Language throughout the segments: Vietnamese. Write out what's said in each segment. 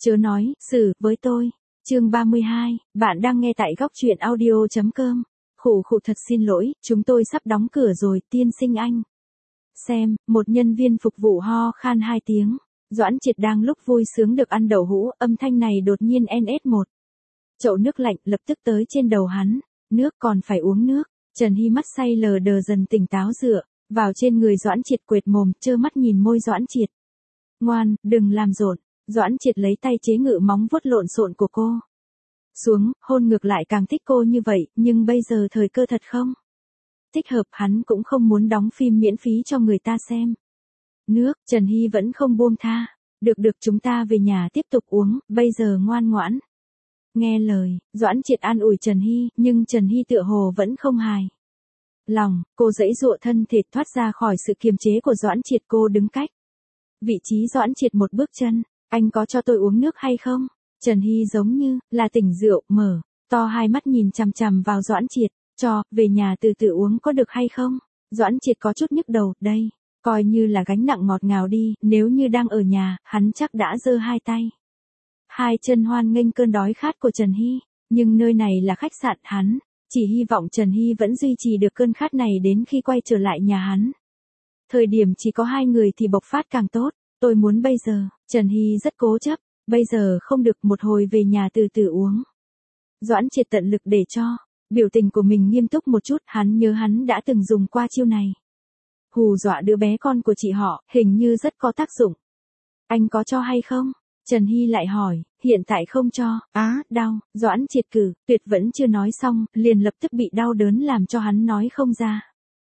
Chớ nói, xử, với tôi. Chương 32, bạn đang nghe tại góc truyện audio.com. Khụ khụ thật xin lỗi, chúng tôi sắp đóng cửa rồi, tiên sinh anh. Xem, một nhân viên phục vụ ho khan 2 tiếng. Doãn Triệt đang lúc vui sướng được ăn đậu hũ, âm thanh này đột nhiên NS1. Chậu nước lạnh lập tức tới trên đầu hắn. Nước còn phải uống nước. Trần Hy mắt say lờ đờ dần tỉnh táo dựa vào trên người Doãn Triệt, quệt mồm, trơ mắt nhìn môi Doãn Triệt. Ngoan, đừng làm rộn. Doãn Triệt lấy tay chế ngự móng vuốt lộn xộn của cô. Xuống, hôn ngược lại càng thích cô như vậy, nhưng bây giờ thời cơ thật không? Thích hợp, hắn cũng không muốn đóng phim miễn phí cho người ta xem. Nước, Trần Hy vẫn không buông tha. Được chúng ta về nhà tiếp tục uống, bây giờ ngoan ngoãn. Nghe lời, Doãn Triệt an ủi Trần Hy, nhưng Trần Hy tựa hồ vẫn không hài lòng, cô giãy giụa thân thể thoát ra khỏi sự kiềm chế của Doãn Triệt, cô đứng cách vị trí Doãn Triệt một bước chân. Anh có cho tôi uống nước hay không? Trần Hy giống như là tỉnh rượu, mở to hai mắt nhìn chằm chằm vào Doãn Triệt. Cho, về nhà từ từ uống có được hay không? Doãn Triệt có chút nhức đầu, đây, coi như là gánh nặng ngọt ngào đi, nếu như đang ở nhà, hắn chắc đã giơ hai tay. Hai chân hoan nghênh cơn đói khát của Trần Hy, nhưng nơi này là khách sạn hắn, chỉ hy vọng Trần Hy vẫn duy trì được cơn khát này đến khi quay trở lại nhà hắn. Thời điểm chỉ có hai người thì bộc phát càng tốt, tôi muốn bây giờ, Trần Hy rất cố chấp, bây giờ không được, một hồi về nhà từ từ uống. Doãn Triệt tận lực để cho biểu tình của mình nghiêm túc một chút, hắn nhớ hắn đã từng dùng qua chiêu này. Hù dọa đứa bé con của chị họ, hình như rất có tác dụng. Anh có cho hay không? Trần Hy lại hỏi, hiện tại không cho. Đau. Doãn Triệt tuyệt vẫn chưa nói xong, liền lập tức bị đau đớn làm cho hắn nói không ra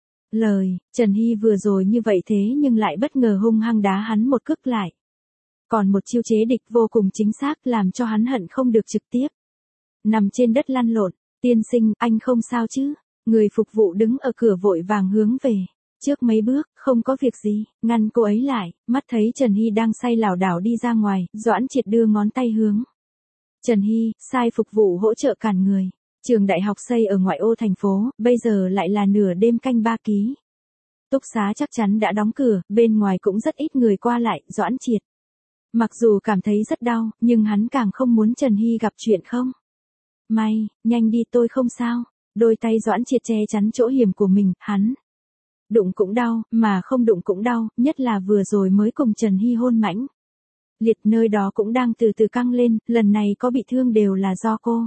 lời. Trần Hy vừa rồi như vậy thế nhưng lại bất ngờ hung hăng đá hắn một cước lại. Còn một chiêu chế địch vô cùng chính xác làm cho hắn hận không được trực tiếp nằm trên đất lăn lộn. Tiên sinh, anh không sao chứ? Người phục vụ đứng ở cửa vội vàng hướng về trước mấy bước, không có việc gì, ngăn cô ấy lại, mắt thấy Trần Hy đang say lảo đảo đi ra ngoài, Doãn Triệt đưa ngón tay hướng Trần Hy, sai phục vụ hỗ trợ cản người. Trường đại học xây ở ngoại ô thành phố, bây giờ lại là nửa đêm canh 3 ký. Túc xá chắc chắn đã đóng cửa, bên ngoài cũng rất ít người qua lại. Doãn Triệt mặc dù cảm thấy rất đau, nhưng hắn càng không muốn Trần Hy gặp chuyện không may. Nhanh đi, tôi không sao. Đôi tay Doãn Triệt che chắn chỗ hiểm của mình, hắn đụng cũng đau, mà không đụng cũng đau, nhất là vừa rồi mới cùng Trần Hy hôn mãnh liệt, nơi đó cũng đang từ từ căng lên, lần này có bị thương đều là do cô.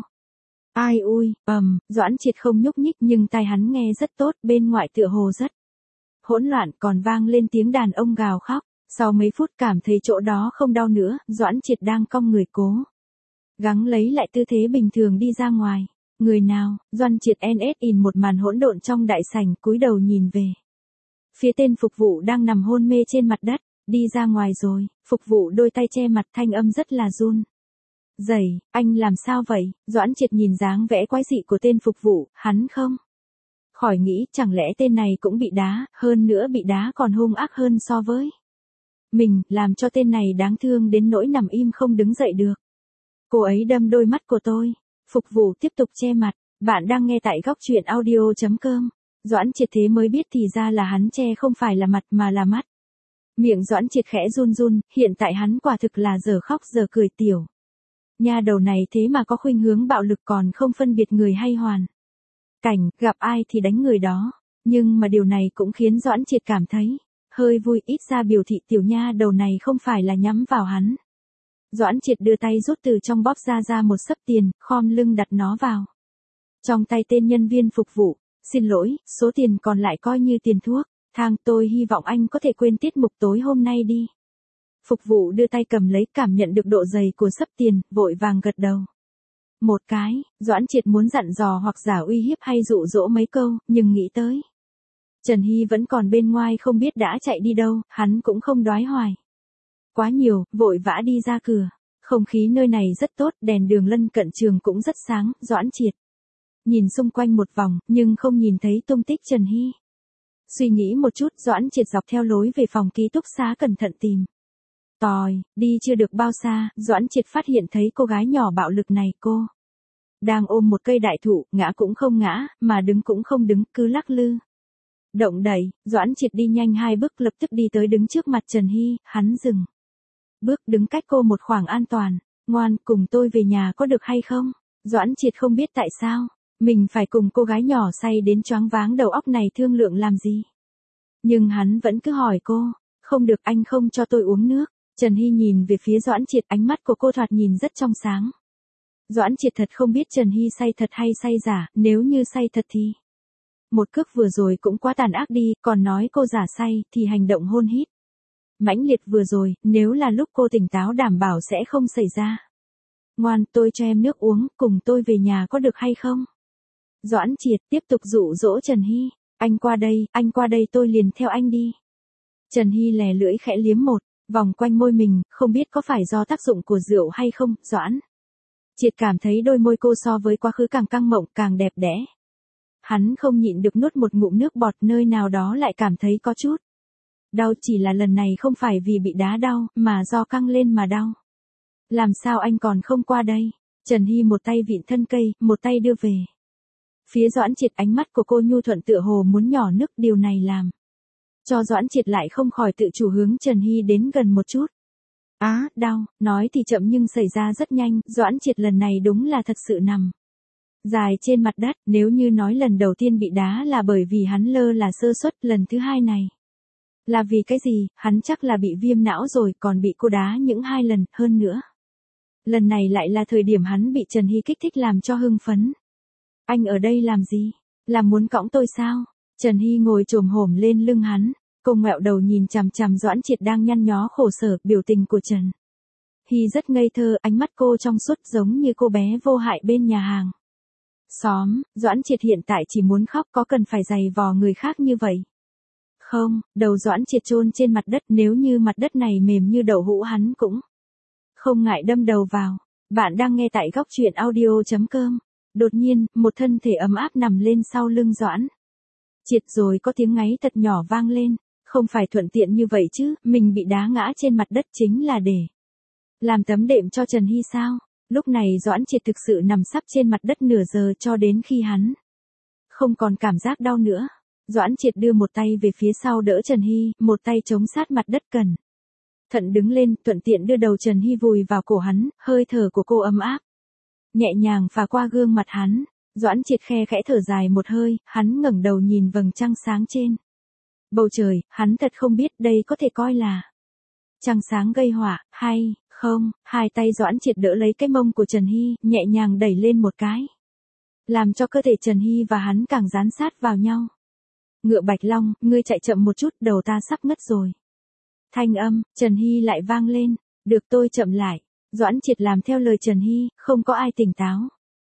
Ai ui, Doãn Triệt không nhúc nhích nhưng tai hắn nghe rất tốt, bên ngoài tựa hồ rất hỗn loạn, còn vang lên tiếng đàn ông gào khóc. Sau mấy phút cảm thấy chỗ đó không đau nữa, Doãn Triệt đang cong người cố gắng lấy lại tư thế bình thường đi ra ngoài. Người nào? Doãn Triệt NS in một màn hỗn độn trong đại sảnh, cúi đầu nhìn về phía tên phục vụ đang nằm hôn mê trên mặt đất. Đi ra ngoài rồi. Phục vụ đôi tay che mặt, thanh âm rất là run rẩy. Anh làm sao vậy? Doãn Triệt nhìn dáng vẻ quái dị của tên phục vụ, hắn không khỏi nghĩ, chẳng lẽ tên này cũng bị đá, hơn nữa bị đá còn hung ác hơn so với mình, làm cho tên này đáng thương đến nỗi nằm im không đứng dậy được. Cô ấy đâm đôi mắt của tôi. Phục vụ tiếp tục che mặt. Bạn đang nghe tại góc truyện audio.com. Doãn Triệt thế mới biết thì ra là hắn che không phải là mặt mà là mắt. Miệng Doãn Triệt khẽ run run, hiện tại hắn quả thực là giờ khóc giờ cười. Tiểu nha đầu này thế mà có khuynh hướng bạo lực, còn không phân biệt người hay hoàn cảnh, gặp ai thì đánh người đó. Nhưng mà điều này cũng khiến Doãn Triệt cảm thấy hơi vui, ít ra biểu thị tiểu nha đầu này không phải là nhắm vào hắn. Doãn Triệt đưa tay rút từ trong bóp ra một xấp tiền, khom lưng đặt nó vào trong tay tên nhân viên phục vụ. Xin lỗi, số tiền còn lại coi như tiền thuốc thang, tôi hy vọng anh có thể quên tiết mục tối hôm nay đi. Phục vụ đưa tay cầm lấy, cảm nhận được độ dày của xấp tiền, vội vàng gật đầu một cái. Doãn Triệt muốn dặn dò hoặc giả uy hiếp hay dụ dỗ mấy câu, nhưng nghĩ tới Trần Hy vẫn còn bên ngoài không biết đã chạy đi đâu, hắn cũng không đoái hoài quá nhiều, vội vã đi ra cửa. Không khí nơi này rất tốt, đèn đường lân cận trường cũng rất sáng. Doãn Triệt nhìn xung quanh một vòng, nhưng không nhìn thấy tung tích Trần Hy. Suy nghĩ một chút, Doãn Triệt dọc theo lối về phòng ký túc xá cẩn thận tìm tòi. Đi chưa được bao xa, Doãn Triệt phát hiện thấy cô gái nhỏ bạo lực này. Cô đang ôm một cây đại thụ, ngã cũng không ngã, mà đứng cũng không đứng, cứ lắc lư động đậy. Doãn Triệt đi nhanh 2 bước, lập tức đi tới đứng trước mặt Trần Hy. Hắn dừng bước, đứng cách cô một khoảng an toàn. Ngoan, cùng tôi về nhà có được hay không? Doãn Triệt không biết tại sao, mình phải cùng cô gái nhỏ say đến choáng váng đầu óc này thương lượng làm gì. Nhưng hắn vẫn cứ hỏi cô, không được, anh không cho tôi uống nước. Trần Hy nhìn về phía Doãn Triệt, ánh mắt của cô thoạt nhìn rất trong sáng. Doãn Triệt thật không biết Trần Hy say thật hay say giả, nếu như say thật thì... Một cước vừa rồi cũng quá tàn ác đi, còn nói cô giả say thì hành động hôn hít mãnh liệt vừa rồi, nếu là lúc cô tỉnh táo đảm bảo sẽ không xảy ra. Ngoan, tôi cho em nước uống, cùng tôi về nhà có được hay không? Doãn Triệt tiếp tục dụ dỗ Trần Hy, anh qua đây tôi liền theo anh đi. Trần Hy lè lưỡi khẽ liếm một vòng quanh môi mình, không biết có phải do tác dụng của rượu hay không. Doãn Triệt cảm thấy đôi môi cô so với quá khứ càng căng mọng, càng đẹp đẽ. Hắn không nhịn được nuốt một ngụm nước bọt, nơi nào đó lại cảm thấy có chút đau, chỉ là lần này không phải vì bị đá đau, mà do căng lên mà đau. Làm sao anh còn không qua đây? Trần Hy một tay vịn thân cây, một tay đưa về phía Doãn Triệt, ánh mắt của cô nhu thuận tựa hồ muốn nhỏ nước, điều này làm cho Doãn Triệt lại không khỏi tự chủ hướng Trần Hy đến gần một chút. Á, đau, nói thì chậm nhưng xảy ra rất nhanh, Doãn Triệt lần này đúng là thật sự nằm dài trên mặt đất. Nếu như nói lần đầu tiên bị đá là bởi vì hắn lơ là sơ suất, lần thứ hai này là vì cái gì, hắn chắc là bị viêm não rồi, còn bị cô đá những 2 lần, hơn nữa. Lần này lại là thời điểm hắn bị Trần Hy kích thích làm cho hưng phấn. Anh ở đây làm gì? Là muốn cõng tôi sao? Trần Hy ngồi chồm hổm lên lưng hắn, cô ngẹo đầu nhìn chằm chằm Doãn Triệt đang nhăn nhó khổ sở. Biểu tình của Trần Hy rất ngây thơ, ánh mắt cô trong suốt giống như cô bé vô hại bên nhà hàng xóm. Doãn Triệt hiện tại chỉ muốn khóc, có cần phải giày vò người khác như vậy không? Đầu Doãn Triệt chôn trên mặt đất, nếu như mặt đất này mềm như đậu hũ hắn cũng không ngại đâm đầu vào. Bạn đang nghe tại góc truyện audio.com. Đột nhiên, một thân thể ấm áp nằm lên sau lưng Doãn Triệt, rồi có tiếng ngáy thật nhỏ vang lên. Không phải thuận tiện như vậy chứ, mình bị đá ngã trên mặt đất chính là để làm tấm đệm cho Trần Hy sao? Lúc này Doãn Triệt thực sự nằm sắp trên mặt đất nửa giờ, cho đến khi hắn không còn cảm giác đau nữa. Doãn Triệt đưa một tay về phía sau đỡ Trần Hy, một tay chống sát mặt đất, cẩn thận đứng lên, thuận tiện đưa đầu Trần Hy vùi vào cổ hắn, hơi thở của cô ấm áp nhẹ nhàng phả qua gương mặt hắn. Doãn Triệt khe khẽ thở dài một hơi, hắn ngẩng đầu nhìn vầng trăng sáng trên bầu trời, hắn thật không biết đây có thể coi là trăng sáng gây họa hay không. Hai tay Doãn Triệt đỡ lấy cái mông của Trần Hy, nhẹ nhàng đẩy lên một cái, làm cho cơ thể Trần Hy và hắn càng dán sát vào nhau. Ngựa Bạch Long, ngươi chạy chậm một chút, đầu ta sắp ngất rồi. Thanh âm Trần Hy lại vang lên. Được, tôi chậm lại. Doãn Triệt làm theo lời Trần Hy, không có ai tỉnh táo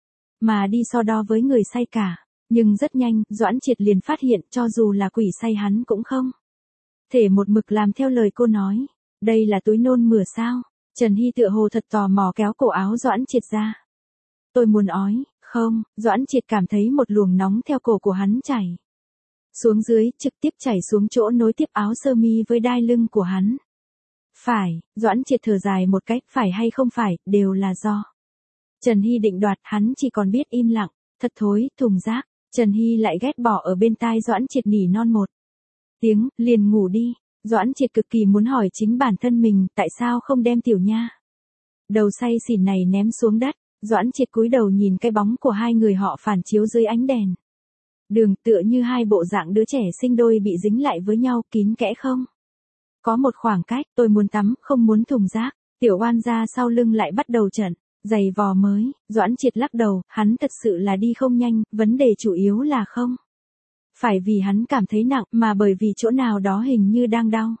mà đi so đo với người say cả. Nhưng rất nhanh, Doãn Triệt liền phát hiện, cho dù là quỷ say hắn cũng không thể một mực làm theo lời cô nói. Đây là túi nôn mửa sao? Trần Hy tựa hồ thật tò mò kéo cổ áo Doãn Triệt ra. Tôi muốn ói. Không. Doãn Triệt cảm thấy một luồng nóng theo cổ của hắn chảy xuống dưới, trực tiếp chảy xuống chỗ nối tiếp áo sơ mi với đai lưng của hắn. Phải. Doãn Triệt thở dài một cách, phải hay không phải, đều là do Trần Hy định đoạt, hắn chỉ còn biết im lặng. Thật thối, thùng rác. Trần Hy lại ghét bỏ ở bên tai Doãn Triệt nỉ non một tiếng, liền ngủ đi. Doãn Triệt cực kỳ muốn hỏi chính bản thân mình, tại sao không đem tiểu nha đầu say xỉn này ném xuống đất. Doãn Triệt cúi đầu nhìn cái bóng của hai người họ phản chiếu dưới ánh đèn đường, tựa như hai bộ dạng đứa trẻ sinh đôi bị dính lại với nhau, kín kẽ không có một khoảng cách. Tôi muốn tắm, không muốn thùng rác. Tiểu oan ra sau lưng lại bắt đầu trận giày vò mới. Doãn Triệt lắc đầu, hắn thật sự là đi không nhanh, vấn đề chủ yếu là không phải vì hắn cảm thấy nặng, mà bởi vì chỗ nào đó hình như đang đau.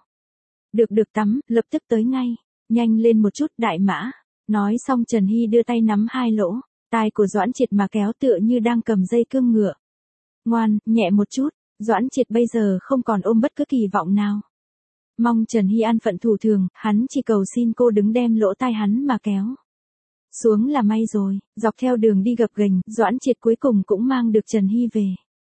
Được tắm, lập tức tới ngay. Nhanh lên một chút, đại mã. Nói xong Trần Hy đưa tay nắm hai lỗ tai của Doãn Triệt mà kéo, tựa như đang cầm dây cương ngựa. Ngoan, nhẹ một chút. Doãn Triệt bây giờ không còn ôm bất cứ kỳ vọng nào mong Trần Hy an phận thủ thường, hắn chỉ cầu xin cô đứng đem lỗ tai hắn mà kéo xuống là may rồi. Dọc theo đường đi gập ghềnh, Doãn Triệt cuối cùng cũng mang được Trần Hy về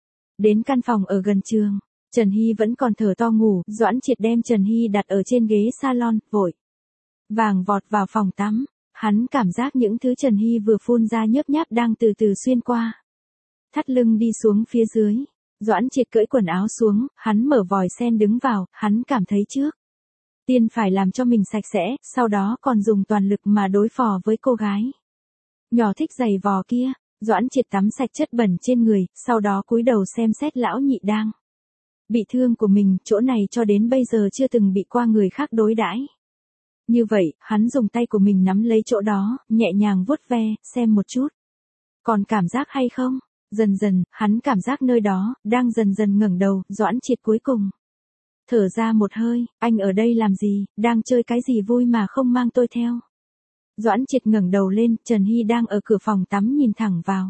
đến căn phòng ở gần trường. Trần Hy vẫn còn thở to ngủ, Doãn Triệt đem Trần Hy đặt ở trên ghế salon, vội vàng vọt vào phòng tắm. Hắn cảm giác những thứ Trần Hy vừa phun ra nhớp nháp đang từ từ xuyên qua thắt lưng đi xuống phía dưới. Doãn Triệt cởi quần áo xuống, hắn mở vòi sen đứng vào, hắn cảm thấy trước Tiên phải làm cho mình sạch sẽ, sau đó còn dùng toàn lực mà đối phó với cô gái. Nhỏ thích giày vò kia, Doãn Triệt tắm sạch chất bẩn trên người, sau đó cúi đầu xem xét lão nhị đang bị thương của mình, chỗ này cho đến bây giờ chưa từng bị qua người khác đối đãi. Như vậy, hắn dùng tay của mình nắm lấy chỗ đó, nhẹ nhàng vuốt ve, xem một chút. Còn cảm giác hay không? Dần dần, hắn cảm giác nơi đó, đang dần dần ngẩng đầu, Doãn Triệt cuối cùng thở ra một hơi, anh ở đây làm gì, đang chơi cái gì vui mà không mang tôi theo. Doãn Triệt ngẩng đầu lên, Trần Hy đang ở cửa phòng tắm nhìn thẳng vào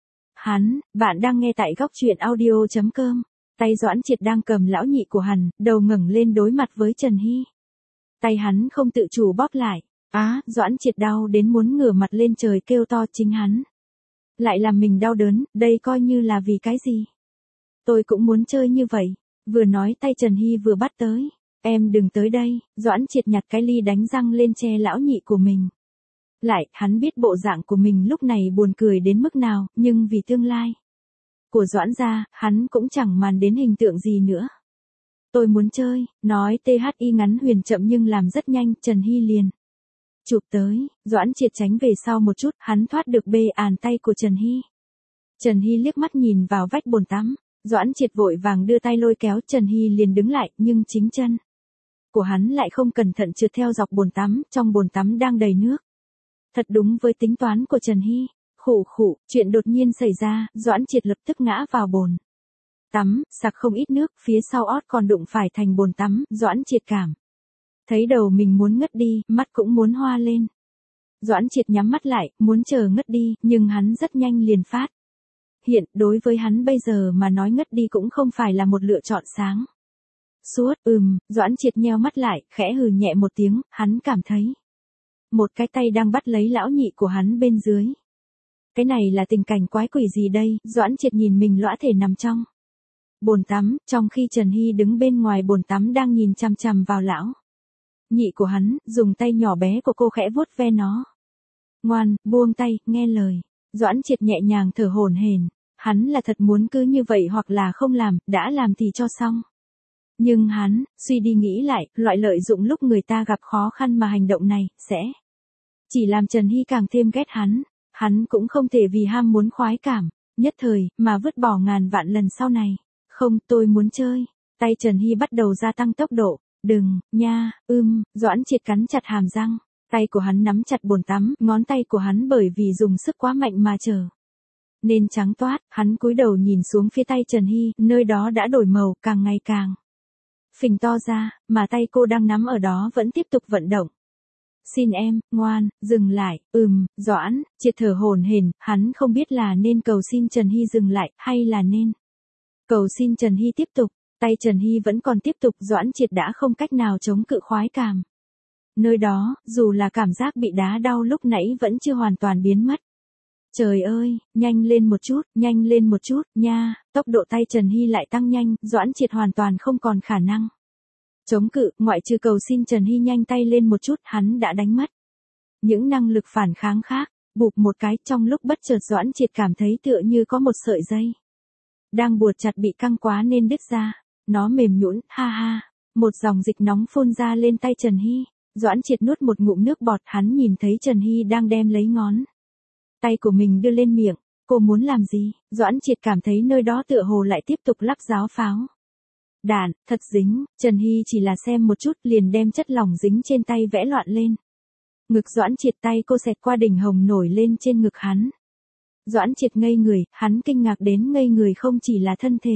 hắn. Bạn đang nghe tại góc truyện audio.com. Tay Doãn Triệt đang cầm lão nhị của hắn, đầu ngẩng lên đối mặt với Trần Hy. Tay hắn không tự chủ bóp lại. Doãn Triệt đau đến muốn ngửa mặt lên trời kêu to, chính hắn lại làm mình đau đớn, đây coi như là vì cái gì? Tôi cũng muốn chơi như vậy. Vừa nói tay Trần Hy vừa bắt tới. Em đừng tới đây. Doãn Triệt nhặt cái ly đánh răng lên che lão nhị của mình. Lại, hắn biết bộ dạng của mình lúc này buồn cười đến mức nào, nhưng vì tương lai của Doãn gia, hắn cũng chẳng màng đến hình tượng gì nữa. Tôi muốn chơi, nói THI ngắn huyền chậm nhưng làm rất nhanh, Trần Hy liền chụp tới. Doãn Triệt tránh về sau một chút, hắn thoát được bê àn tay của Trần Hy. Trần Hy liếc mắt nhìn vào vách bồn tắm, Doãn Triệt vội vàng đưa tay lôi kéo, Trần Hy liền đứng lại, nhưng chính chân của hắn lại không cẩn thận trượt theo dọc bồn tắm, trong bồn tắm đang đầy nước. Thật đúng với tính toán của Trần Hy. Khụ, chuyện đột nhiên xảy ra, Doãn Triệt lập tức ngã vào bồn tắm, sặc không ít nước, phía sau ót còn đụng phải thành bồn tắm, Doãn Triệt cảm thấy đầu mình muốn ngất đi, mắt cũng muốn hoa lên. Doãn Triệt nhắm mắt lại, muốn chờ ngất đi, nhưng hắn rất nhanh liền phát hiện, đối với hắn bây giờ mà nói ngất đi cũng không phải là một lựa chọn sáng suốt. Doãn Triệt nheo mắt lại, khẽ hừ nhẹ một tiếng, hắn cảm thấy một cái tay đang bắt lấy lão nhị của hắn bên dưới. Cái này là tình cảnh quái quỷ gì đây? Doãn Triệt nhìn mình lõa thể nằm trong bồn tắm, trong khi Trần Hy đứng bên ngoài bồn tắm đang nhìn chằm chằm vào lão nhị của hắn, dùng tay nhỏ bé của cô khẽ vuốt ve nó. Ngoan, buông tay, nghe lời. Doãn Triệt nhẹ nhàng thở hổn hển, hắn là thật muốn cứ như vậy hoặc là không làm, đã làm thì cho xong. Nhưng hắn, suy đi nghĩ lại, loại lợi dụng lúc người ta gặp khó khăn mà hành động này, sẽ chỉ làm Trần Hy càng thêm ghét hắn. Hắn cũng không thể vì ham muốn khoái cảm nhất thời, mà vứt bỏ ngàn vạn lần sau này. Không, tôi muốn chơi. Tay Trần Hy bắt đầu gia tăng tốc độ. Đừng, nha, Doãn Triệt cắn chặt hàm răng. Tay của hắn nắm chặt bồn tắm, ngón tay của hắn bởi vì dùng sức quá mạnh mà trở nên trắng toát. Hắn cúi đầu nhìn xuống phía tay Trần Hy, nơi đó đã đổi màu, càng ngày càng phình to ra, mà tay cô đang nắm ở đó vẫn tiếp tục vận động. Xin em, ngoan, dừng lại. Doãn Triệt thở hổn hển, hắn không biết là nên cầu xin Trần Hy dừng lại, hay là nên cầu xin Trần Hy tiếp tục. Tay Trần Hy vẫn còn tiếp tục, Doãn Triệt đã không cách nào chống cự khoái cảm nơi đó, dù là cảm giác bị đá đau lúc nãy vẫn chưa hoàn toàn biến mất. Trời ơi, nhanh lên một chút, nha. Tốc độ tay Trần Hy lại tăng nhanh, Doãn Triệt hoàn toàn không còn khả năng chống cự, ngoại trừ cầu xin Trần Hy nhanh tay lên một chút, hắn đã đánh mất những năng lực phản kháng khác. Bụp một cái, trong lúc bất chợt Doãn Triệt cảm thấy tựa như có một sợi dây đang buộc chặt bị căng quá nên đứt ra. Nó mềm nhũn, ha ha. Một dòng dịch nóng phun ra lên tay Trần Hy. Doãn Triệt nuốt một ngụm nước bọt, hắn nhìn thấy Trần Hy đang đem lấy ngón tay của mình đưa lên miệng. Cô muốn làm gì? Doãn Triệt cảm thấy nơi đó tựa hồ lại tiếp tục lắp giáo pháo đạn, thật dính. Trần Hy chỉ là xem một chút liền đem chất lỏng dính trên tay vẽ loạn lên ngực Doãn Triệt, tay cô xẹt qua đỉnh hồng nổi lên trên ngực hắn. Doãn Triệt ngây người, hắn kinh ngạc đến ngây người không chỉ là thân thể.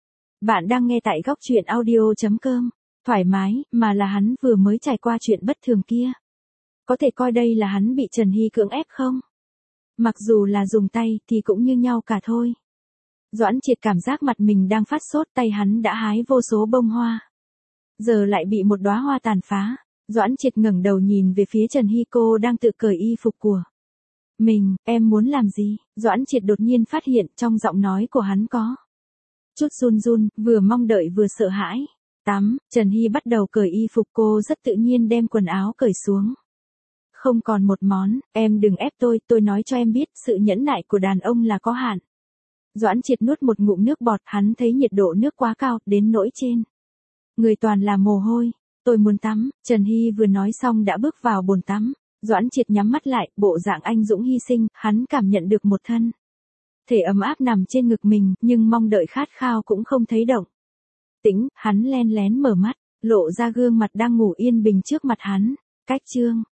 Bạn đang nghe tại góc truyện audio.com. Thoải mái, mà là hắn vừa mới trải qua chuyện bất thường kia. Có thể coi đây là hắn bị Trần Hy cưỡng ép không? Mặc dù là dùng tay thì cũng như nhau cả thôi. Doãn Triệt cảm giác mặt mình đang phát sốt, tay hắn đã hái vô số bông hoa. Giờ lại bị một đóa hoa tàn phá. Doãn Triệt ngẩng đầu nhìn về phía Trần Hy, cô đang tự cởi y phục của mình. Em muốn làm gì? Doãn Triệt đột nhiên phát hiện trong giọng nói của hắn có chút run, vừa mong đợi vừa sợ hãi. Trần Hy bắt đầu cởi y phục, cô rất tự nhiên đem quần áo cởi xuống. Không còn một món, em đừng ép tôi nói cho em biết, sự nhẫn nại của đàn ông là có hạn. Doãn Triệt nuốt một ngụm nước bọt, hắn thấy nhiệt độ nước quá cao, đến nỗi trên người toàn là mồ hôi. Tôi muốn tắm, Trần Hy vừa nói xong đã bước vào bồn tắm. Doãn Triệt nhắm mắt lại, bộ dạng anh dũng hy sinh, hắn cảm nhận được một thân thể ấm áp nằm trên ngực mình, nhưng mong đợi khát khao cũng không thấy động tĩnh, hắn len lén mở mắt, lộ ra gương mặt đang ngủ yên bình trước mặt hắn. Cách chương